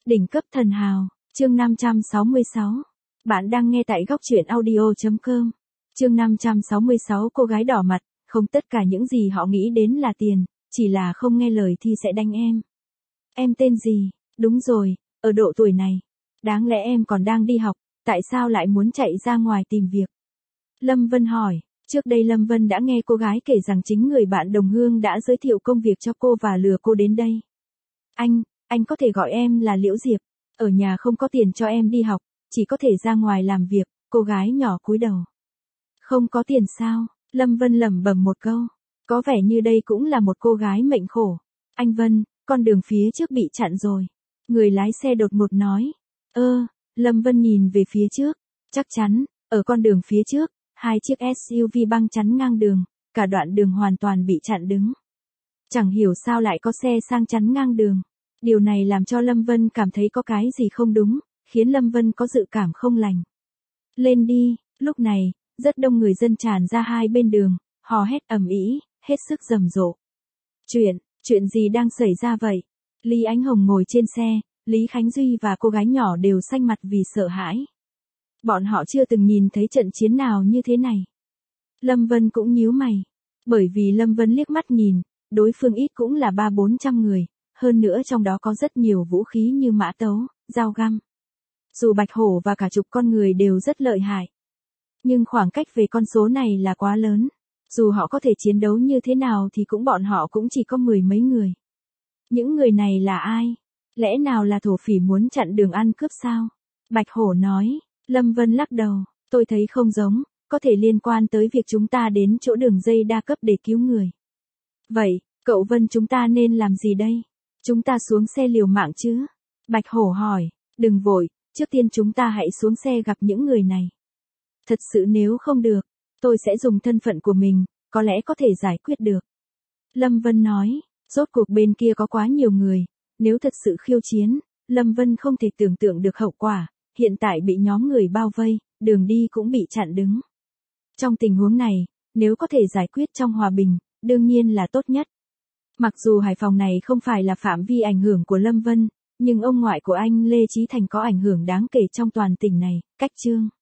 Đỉnh cấp thần hào, chương 566. Bạn đang nghe tại góc truyện audio.com. Chương 566 cô gái đỏ mặt, không tất cả những gì họ nghĩ đến là tiền, chỉ là không nghe lời thì sẽ đánh em. Em tên gì? Đúng rồi, ở độ tuổi này. Đáng lẽ em còn đang đi học, tại sao lại muốn chạy ra ngoài tìm việc? Lâm Vân hỏi, trước đây Lâm Vân đã nghe cô gái kể rằng chính người bạn đồng hương đã giới thiệu công việc cho cô và lừa cô đến đây. Anh có thể gọi em là Liễu Diệp, ở nhà không có tiền cho em đi học, chỉ có thể ra ngoài làm việc, cô gái nhỏ cúi đầu. Không có tiền sao? Lâm Vân lẩm bẩm một câu, có vẻ như đây cũng là một cô gái mệnh khổ. Anh Vân, con đường phía trước bị chặn rồi. Người lái xe đột ngột nói. Lâm Vân nhìn về phía trước, chắc chắn, ở con đường phía trước, hai chiếc SUV băng chắn ngang đường, cả đoạn đường hoàn toàn bị chặn đứng. Chẳng hiểu sao lại có xe sang chắn ngang đường. Điều này làm cho Lâm Vân cảm thấy có cái gì không đúng, khiến Lâm Vân có dự cảm không lành. Lên đi, lúc này, rất đông người dân tràn ra hai bên đường, hò hét ầm ĩ, hết sức rầm rộ. Chuyện gì đang xảy ra vậy? Lý Ánh Hồng ngồi trên xe, Lý Khánh Duy và cô gái nhỏ đều xanh mặt vì sợ hãi. Bọn họ chưa từng nhìn thấy trận chiến nào như thế này. Lâm Vân cũng nhíu mày, bởi vì Lâm Vân liếc mắt nhìn, đối phương ít cũng là 300-400 người, hơn nữa trong đó có rất nhiều vũ khí như mã tấu, dao găm. Dù Bạch Hổ và cả chục con người đều rất lợi hại, nhưng khoảng cách về con số này là quá lớn. Dù họ có thể chiến đấu như thế nào thì bọn họ cũng chỉ có 10 mấy người. Những người này là ai? Lẽ nào là thổ phỉ muốn chặn đường ăn cướp sao? Bạch Hổ nói. Lâm Vân lắc đầu, tôi thấy không giống, có thể liên quan tới việc chúng ta đến chỗ đường dây đa cấp để cứu người. Vậy, cậu Vân chúng ta nên làm gì đây? Chúng ta xuống xe liều mạng chứ? Bạch Hổ hỏi, đừng vội, trước tiên chúng ta hãy xuống xe gặp những người này. Thật sự nếu không được, tôi sẽ dùng thân phận của mình, có lẽ có thể giải quyết được. Lâm Vân nói, rốt cuộc bên kia có quá nhiều người, nếu thật sự khiêu chiến, Lâm Vân không thể tưởng tượng được hậu quả, hiện tại bị nhóm người bao vây, đường đi cũng bị chặn đứng. Trong tình huống này, nếu có thể giải quyết trong hòa bình, đương nhiên là tốt nhất. Mặc dù Hải Phòng này không phải là phạm vi ảnh hưởng của Lâm Vân, nhưng ông ngoại của anh Lê Chí Thành có ảnh hưởng đáng kể trong toàn tỉnh này, Cách Trương.